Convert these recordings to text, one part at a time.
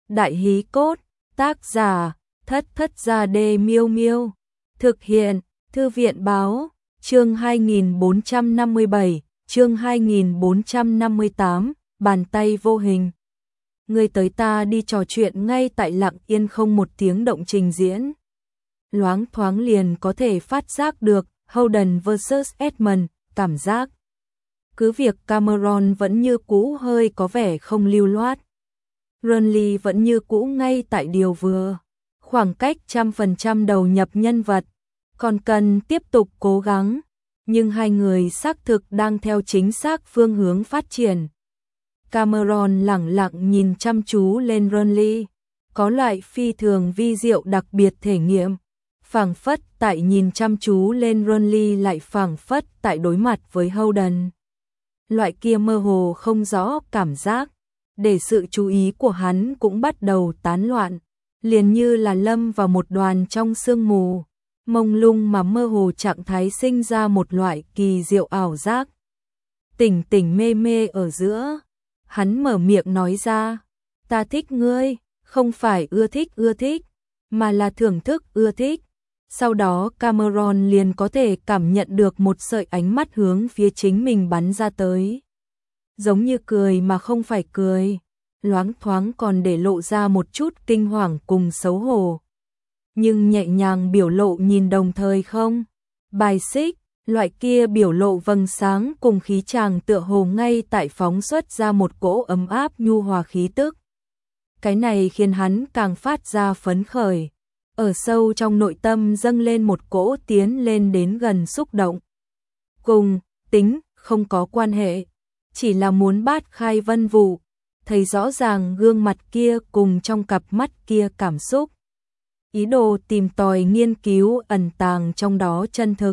Đại hí cốt, tác giả, Thất Thất Gia Đê Miêu Miêu. Thực hiện, Thư viện báo, chương 2457, chương 2458, bàn tay vô hình. Người tới ta đi trò chuyện ngay tại lặng yên không một tiếng động trình diễn. Loáng thoáng liền có thể phát giác được Holden vs Edmund, cảm giác. Cứ việc Cameron vẫn như cũ hơi có vẻ không lưu loát. Renly vẫn như cũ ngay tại điều vừa. Khoảng cách 100% đầu nhập nhân vật. Còn cần tiếp tục cố gắng. Nhưng hai người xác thực đang theo chính xác phương hướng phát triển. Cameron lẳng lặng nhìn chăm chú lên Renly. Có loại phi thường vi diệu đặc biệt thể nghiệm. Phảng phất tại nhìn chăm chú lên Renly lại phảng phất tại đối mặt với Holden. Loại kia mơ hồ không rõ cảm giác, để sự chú ý của hắn cũng bắt đầu tán loạn, liền như là lâm vào một đoàn trong sương mù, mông lung mà mơ hồ trạng thái sinh ra một loại kỳ diệu ảo giác. Tỉnh tỉnh mê mê ở giữa, hắn mở miệng nói ra, ta thích ngươi, không phải ưa thích, mà là thưởng thức ưa thích. Sau đó Cameron liền có thể cảm nhận được một sợi ánh mắt hướng phía chính mình bắn ra tới. Giống như cười mà không phải cười, loáng thoáng còn để lộ ra một chút kinh hoàng cùng xấu hổ. Nhưng nhẹ nhàng biểu lộ nhìn đồng thời không bài xích, loại kia biểu lộ vầng sáng cùng khí chàng tựa hồ ngay tại phóng xuất ra một cỗ ấm áp nhu hòa khí tức. Cái này khiến hắn càng phát ra phấn khởi. Ở sâu trong nội tâm dâng lên một cỗ tiến lên đến gần xúc động. Cùng tính không có quan hệ, chỉ là muốn bát khai vân vụ, thấy rõ ràng gương mặt kia cùng trong cặp mắt kia cảm xúc. Ý đồ tìm tòi nghiên cứu ẩn tàng trong đó chân thực.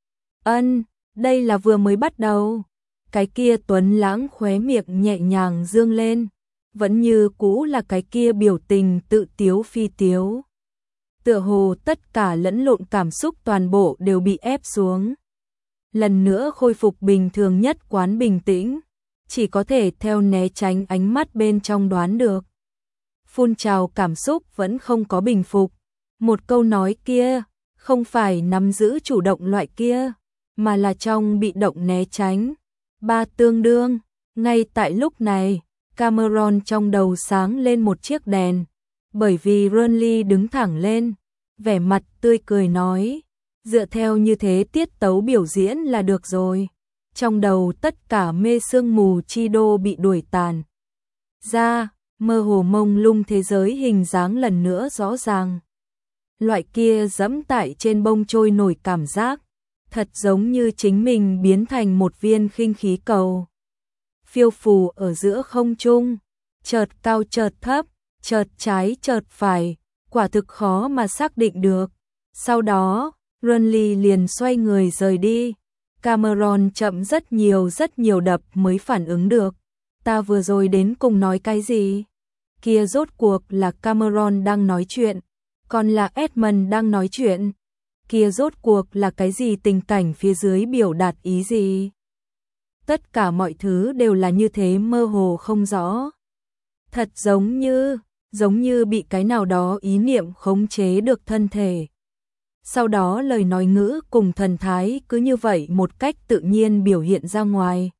Đây là vừa mới bắt đầu. Cái kia tuấn lãng khóe miệng nhẹ nhàng dương lên, vẫn như cũ là cái kia biểu tình tự tiếu phi tiếu. Tựa hồ tất cả lẫn lộn cảm xúc toàn bộ đều bị ép xuống. Lần nữa khôi phục bình thường nhất quán bình tĩnh, chỉ có thể theo né tránh ánh mắt bên trong đoán được. Phun trào cảm xúc vẫn không có bình phục. Một câu nói kia, không phải nắm giữ chủ động loại kia, mà là trong bị động né tránh. Ba tương đương, ngay tại lúc này, Cameron trong đầu sáng lên một chiếc đèn. Bởi vì Renly đứng thẳng lên, vẻ mặt tươi cười nói, dựa theo như thế tiết tấu biểu diễn là được rồi. Trong đầu tất cả mê sương mù chi đô bị đuổi tàn ra, mơ hồ mông lung thế giới hình dáng lần nữa rõ ràng. Loại kia dẫm tại trên bông trôi nổi cảm giác, thật giống như chính mình biến thành một viên khinh khí cầu. Phiêu phù ở giữa không trung, chợt cao chợt thấp, chợt trái chợt phải, quả thực khó mà xác định được. Sau đó, Renly liền xoay người rời đi. Cameron chậm rất nhiều đập mới phản ứng được. Ta vừa rồi đến cùng nói cái gì? Kia rốt cuộc là Cameron đang nói chuyện, còn là Edmund đang nói chuyện. Kia rốt cuộc là cái gì, tình cảnh phía dưới biểu đạt ý gì? Tất cả mọi thứ đều là như thế mơ hồ không rõ. Thật giống như bị cái nào đó ý niệm khống chế được thân thể. Sau đó lời nói ngữ cùng thần thái cứ như vậy một cách tự nhiên biểu hiện ra ngoài.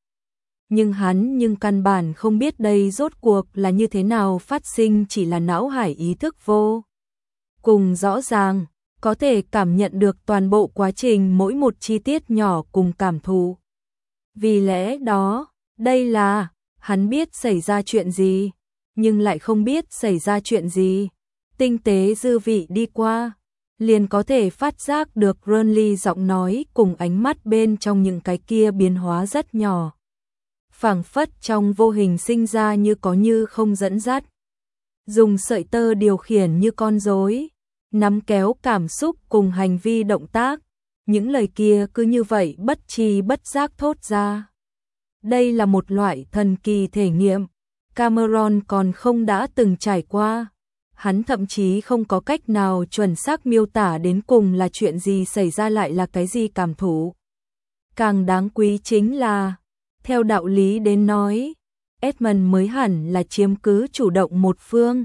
Nhưng căn bản không biết đây rốt cuộc là như thế nào phát sinh, chỉ là não hải ý thức vô cùng rõ ràng, có thể cảm nhận được toàn bộ quá trình mỗi một chi tiết nhỏ cùng cảm thụ. Vì lẽ đó, đây là, hắn biết xảy ra chuyện gì, nhưng lại không biết xảy ra chuyện gì. Tinh tế dư vị đi qua, liền có thể phát giác được Renly giọng nói cùng ánh mắt bên trong những cái kia biến hóa rất nhỏ. Phảng phất trong vô hình sinh ra như có như không dẫn dắt. Dùng sợi tơ điều khiển như con rối, nắm kéo cảm xúc cùng hành vi động tác. Những lời kia cứ như vậy bất tri bất giác thốt ra. Đây là một loại thần kỳ thể nghiệm, Cameron còn không đã từng trải qua. Hắn thậm chí không có cách nào chuẩn xác miêu tả đến cùng là chuyện gì xảy ra, lại là cái gì cảm thụ. Càng đáng quý chính là, theo đạo lý đến nói, Edmund mới hẳn là chiếm cứ chủ động một phương,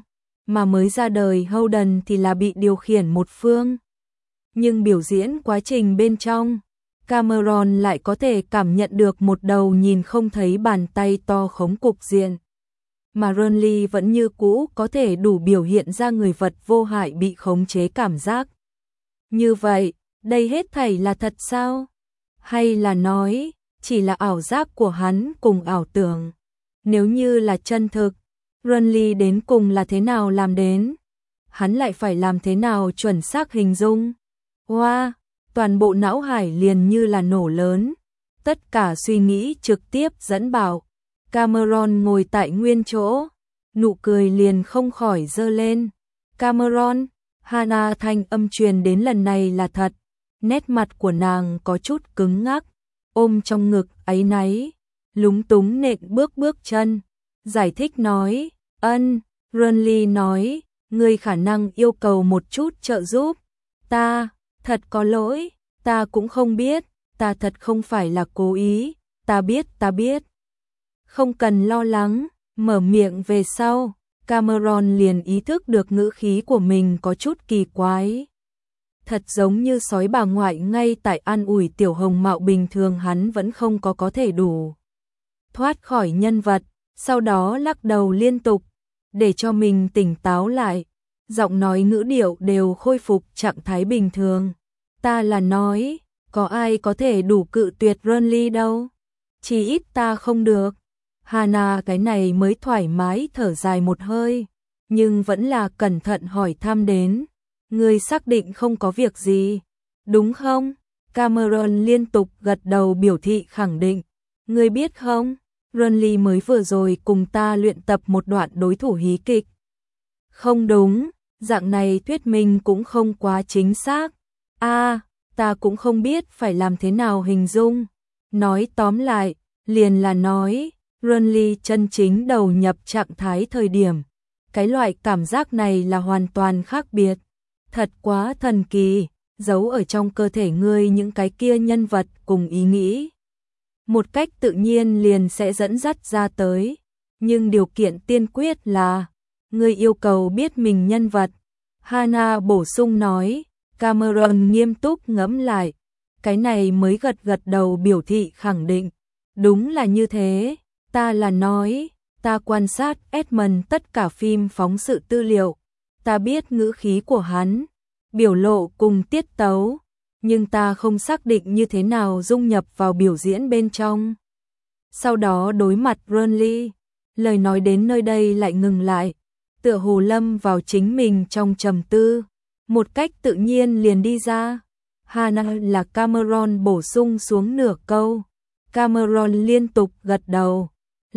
mà mới ra đời Holden thì là bị điều khiển một phương. Nhưng biểu diễn quá trình bên trong, Cameron lại có thể cảm nhận được một đầu nhìn không thấy bàn tay to khống cục diện. Mà Renly vẫn như cũ có thể đủ biểu hiện ra người vật vô hại bị khống chế cảm giác. Như vậy, đây hết thảy là thật sao? Hay là nói, chỉ là ảo giác của hắn cùng ảo tưởng? Nếu như là chân thực, Renly đến cùng là thế nào làm đến? Hắn lại phải làm thế nào chuẩn xác hình dung? Wow, toàn bộ não hải liền như là nổ lớn. Tất cả suy nghĩ trực tiếp dẫn bảo. Cameron ngồi tại nguyên chỗ, nụ cười liền không khỏi dơ lên. Cameron, Hana thanh âm truyền đến lần này là thật. Nét mặt của nàng có chút cứng ngắc, ôm trong ngực áy náy, lúng túng nện bước chân. Giải thích nói, Renly nói, ngươi khả năng yêu cầu một chút trợ giúp. Ta, thật có lỗi, ta cũng không biết, ta thật không phải là cố ý, ta biết. Không cần lo lắng, mở miệng về sau, Cameron liền ý thức được ngữ khí của mình có chút kỳ quái. Thật giống như sói bà ngoại ngay tại an ủi tiểu hồng mạo bình thường hắn vẫn không có thể đủ thoát khỏi nhân vật, sau đó lắc đầu liên tục, để cho mình tỉnh táo lại, giọng nói ngữ điệu đều khôi phục trạng thái bình thường. Ta là nói, có ai có thể đủ cự tuyệt Renly đâu, chỉ ít ta không được. Hana cái này mới thoải mái thở dài một hơi, nhưng vẫn là cẩn thận hỏi thăm đến. Ngươi xác định không có việc gì, đúng không? Cameron liên tục gật đầu biểu thị khẳng định. Ngươi biết không, Renly mới vừa rồi cùng ta luyện tập một đoạn đối thủ hí kịch. Không đúng, dạng này thuyết minh cũng không quá chính xác. Ta cũng không biết phải làm thế nào hình dung. Nói tóm lại, liền là nói, Renly chân chính đầu nhập trạng thái thời điểm. Cái loại cảm giác này là hoàn toàn khác biệt. Thật quá thần kỳ, giấu ở trong cơ thể ngươi những cái kia nhân vật cùng ý nghĩ. Một cách tự nhiên liền sẽ dẫn dắt ra tới. Nhưng điều kiện tiên quyết là, ngươi yêu cầu biết mình nhân vật. Hana bổ sung nói, Cameron nghiêm túc ngẫm lại. Cái này mới gật đầu biểu thị khẳng định. Đúng là như thế, ta là nói, ta quan sát Edmund tất cả phim phóng sự tư liệu. Ta biết ngữ khí của hắn, biểu lộ cùng tiết tấu, nhưng ta không xác định như thế nào dung nhập vào biểu diễn bên trong. Sau đó đối mặt Renly, lời nói đến nơi đây lại ngừng lại, tựa hồ lâm vào chính mình trong trầm tư, một cách tự nhiên liền đi ra. Hana là Cameron bổ sung xuống nửa câu. Cameron liên tục gật đầu,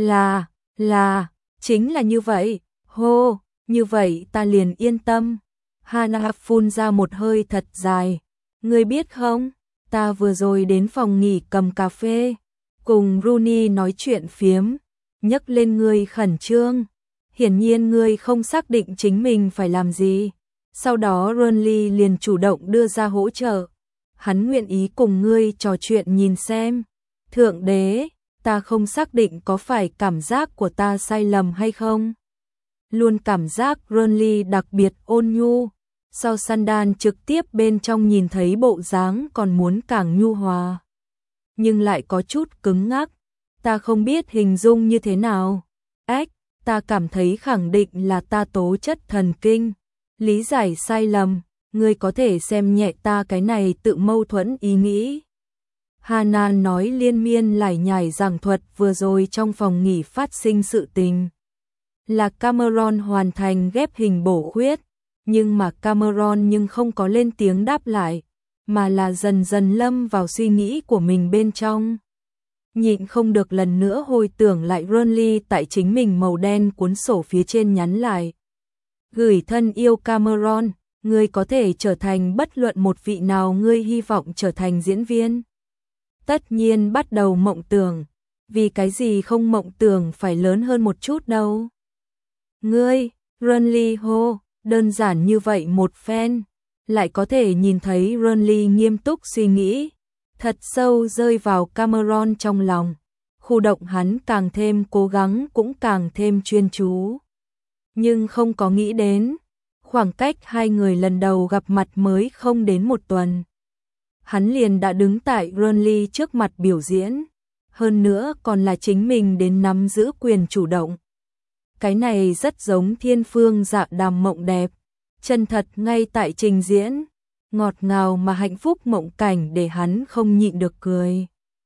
là, chính là như vậy, hô. Như vậy ta liền yên tâm. Hana phun ra một hơi thật dài. Ngươi biết không, ta vừa rồi đến phòng nghỉ cầm cà phê, cùng Rooney nói chuyện phiếm, nhắc lên ngươi khẩn trương. Hiển nhiên ngươi không xác định chính mình phải làm gì. Sau đó Renly liền chủ động đưa ra hỗ trợ. Hắn nguyện ý cùng ngươi trò chuyện nhìn xem. Thượng đế, ta không xác định có phải cảm giác của ta sai lầm hay không. Luôn cảm giác Renly đặc biệt ôn nhu, sau Sandan trực tiếp bên trong nhìn thấy bộ dáng còn muốn càng nhu hòa. Nhưng lại có chút cứng ngắc, ta không biết hình dung như thế nào. Ta cảm thấy khẳng định là ta tố chất thần kinh, lý giải sai lầm, ngươi có thể xem nhẹ ta cái này tự mâu thuẫn ý nghĩ. Hana nói liên miên lải nhải giảng thuật vừa rồi trong phòng nghỉ phát sinh sự tình. Là Cameron hoàn thành ghép hình bổ khuyết, nhưng mà Cameron không có lên tiếng đáp lại, mà là dần dần lâm vào suy nghĩ của mình bên trong. Nhịn không được lần nữa hồi tưởng lại Renly tại chính mình màu đen cuốn sổ phía trên nhắn lại. Gửi thân yêu Cameron, ngươi có thể trở thành bất luận một vị nào ngươi hy vọng trở thành diễn viên. Tất nhiên bắt đầu mộng tưởng, vì cái gì không mộng tưởng phải lớn hơn một chút đâu. Ngươi, Renly hô, đơn giản như vậy một phen, lại có thể nhìn thấy Renly nghiêm túc suy nghĩ, thật sâu rơi vào Cameron trong lòng, khu động hắn càng thêm cố gắng cũng càng thêm chuyên chú. nhưng không có nghĩ đến, khoảng cách hai người lần đầu gặp mặt mới không đến một tuần. Hắn liền đã đứng tại Renly trước mặt biểu diễn, hơn nữa còn là chính mình đến nắm giữ quyền chủ động. Cái này rất giống thiên phương dạ đàm mộng đẹp, chân thật ngay tại trình diễn, ngọt ngào mà hạnh phúc mộng cảnh để hắn không nhịn được cười.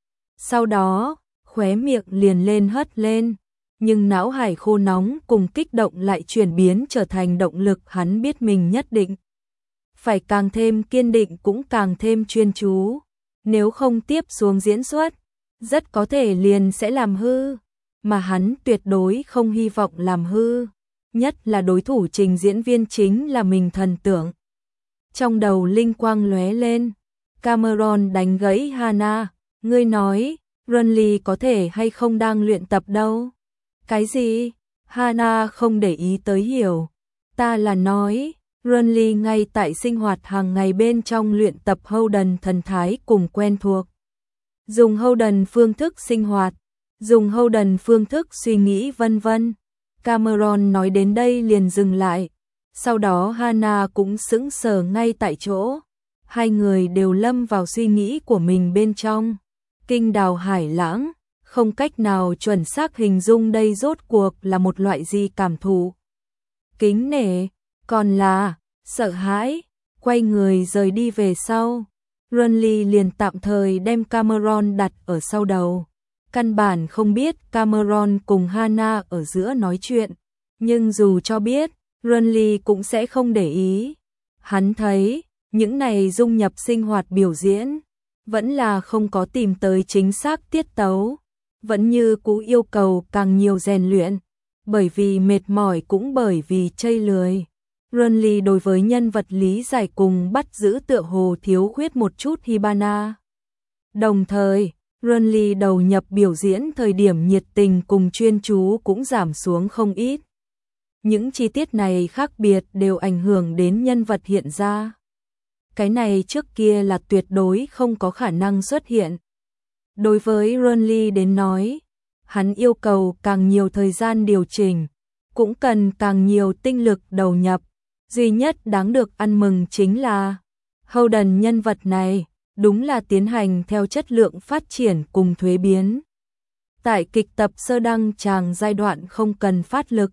Sau đó, khóe miệng liền lên hất lên, nhưng não hải khô nóng cùng kích động lại chuyển biến trở thành động lực, hắn biết mình nhất định phải càng thêm kiên định cũng càng thêm chuyên chú, nếu không tiếp xuống diễn xuất, rất có thể liền sẽ làm hư, mà hắn tuyệt đối không hy vọng làm hư, nhất là đối thủ trình diễn viên chính là mình thần tượng. Trong đầu linh quang lóe lên, Cameron đánh gãy Hana, ngươi nói, Renly có thể hay không đang luyện tập đâu? Cái gì? Hana không để ý tới hiểu, ta là nói, Renly ngay tại sinh hoạt hàng ngày bên trong luyện tập Howden thần thái cùng quen thuộc. Dùng Howden phương thức sinh hoạt, dùng Howden phương thức suy nghĩ vân vân. Cameron nói đến đây liền dừng lại, sau đó Hana cũng sững sờ ngay tại chỗ. Hai người đều lâm vào suy nghĩ của mình bên trong. Kinh đào hải lãng, không cách nào chuẩn xác hình dung đây rốt cuộc là một loại gì cảm thụ. Kính nể, còn là sợ hãi, quay người rời đi về sau. Renly liền tạm thời đem Cameron đặt ở sau đầu. Căn bản không biết Cameron cùng Hana ở giữa nói chuyện, nhưng dù cho biết, Renly cũng sẽ không để ý. Hắn thấy, những này dung nhập sinh hoạt biểu diễn, vẫn là không có tìm tới chính xác tiết tấu, vẫn như cũ yêu cầu càng nhiều rèn luyện, bởi vì mệt mỏi cũng bởi vì chây lười. Renly đối với nhân vật lý giải cùng bắt giữ tựa hồ thiếu khuyết một chút Hibana. Đồng thời, Renly đầu nhập biểu diễn thời điểm nhiệt tình cùng chuyên chú cũng giảm xuống không ít. Những chi tiết này khác biệt đều ảnh hưởng đến nhân vật hiện ra. Cái này trước kia là tuyệt đối không có khả năng xuất hiện. Đối với Renly đến nói, hắn yêu cầu càng nhiều thời gian điều chỉnh, cũng cần càng nhiều tinh lực đầu nhập. Duy nhất đáng được ăn mừng chính là Howden nhân vật này đúng là tiến hành theo chất lượng phát triển cùng thuế biến. Tại kịch tập sơ đăng tràng giai đoạn không cần phát lực.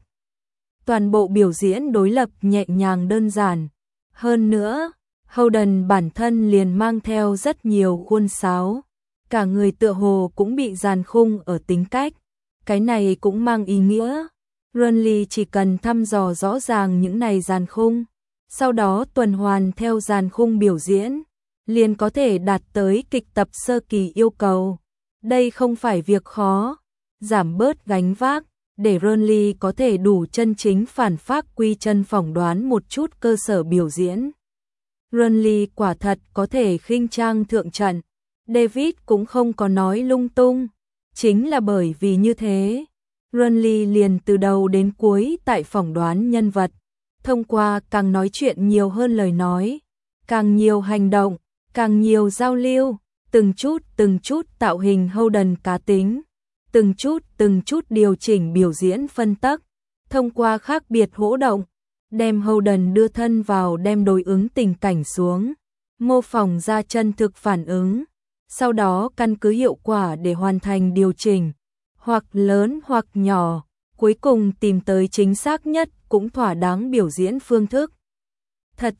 Toàn bộ biểu diễn đối lập nhẹ nhàng đơn giản. Hơn nữa, Howden bản thân liền mang theo rất nhiều khuôn sáo. Cả người tựa hồ cũng bị dàn khung ở tính cách. Cái này cũng mang ý nghĩa Renly chỉ cần thăm dò rõ ràng những này dàn khung, sau đó tuần hoàn theo dàn khung biểu diễn, liền có thể đạt tới kịch tập sơ kỳ yêu cầu. Đây không phải việc khó, giảm bớt gánh vác, để Renly có thể đủ chân chính phản phác quy chân phỏng đoán một chút cơ sở biểu diễn. Renly quả thật có thể khinh trang thượng trận, David cũng không có nói lung tung, chính là bởi vì như thế. Renly liền từ đầu đến cuối tại phỏng đoán nhân vật, thông qua càng nói chuyện nhiều hơn lời nói, càng nhiều hành động, càng nhiều giao lưu, từng chút tạo hình Howden cá tính, từng chút điều chỉnh biểu diễn phân tắc, thông qua khác biệt hỗ động, đem Howden đưa thân vào đem đối ứng tình cảnh xuống, mô phỏng ra chân thực phản ứng, sau đó căn cứ hiệu quả để hoàn thành điều chỉnh, hoặc lớn hoặc nhỏ, cuối cùng tìm tới chính xác nhất cũng thỏa đáng biểu diễn phương thức. Thật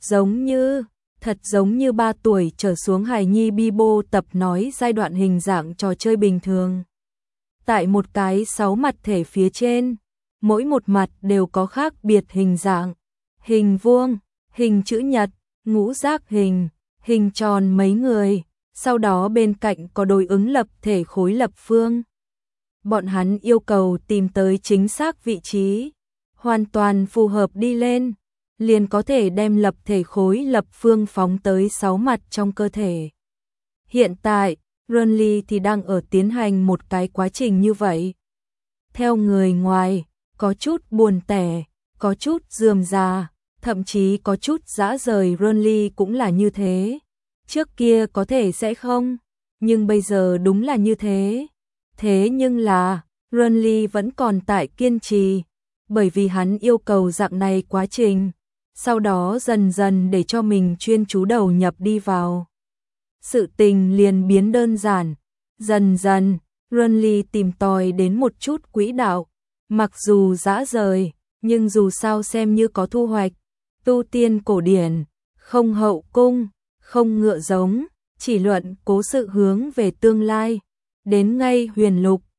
giống như 3 tuổi trở xuống hài nhi Bibo tập nói giai đoạn hình dạng trò chơi bình thường. Tại một cái 6 mặt thể phía trên, mỗi một mặt đều có khác biệt hình dạng, hình vuông, hình chữ nhật, ngũ giác hình, hình tròn mấy người, sau đó bên cạnh có đối ứng lập thể khối lập phương. Bọn hắn yêu cầu tìm tới chính xác vị trí, hoàn toàn phù hợp đi lên, liền có thể đem lập thể khối lập phương phóng tới 6 mặt trong cơ thể. Hiện tại, Renly thì đang ở tiến hành một cái quá trình như vậy. Theo người ngoài, có chút buồn tẻ, có chút rườm rà, thậm chí có chút dã rời, Renly cũng là như thế. Trước kia có thể sẽ không, nhưng bây giờ đúng là như thế. Thế nhưng là, Renly vẫn còn tại kiên trì, bởi vì hắn yêu cầu dạng này quá trình, sau đó dần dần để cho mình chuyên chú đầu nhập đi vào. Sự tình liền biến đơn giản, dần dần, Runly tìm tòi đến một chút quỹ đạo, mặc dù dã rời, nhưng dù sao xem như có thu hoạch, tu tiên cổ điển, không hậu cung, không ngựa giống, chỉ luận cố sự hướng về tương lai, đến ngay huyền lục,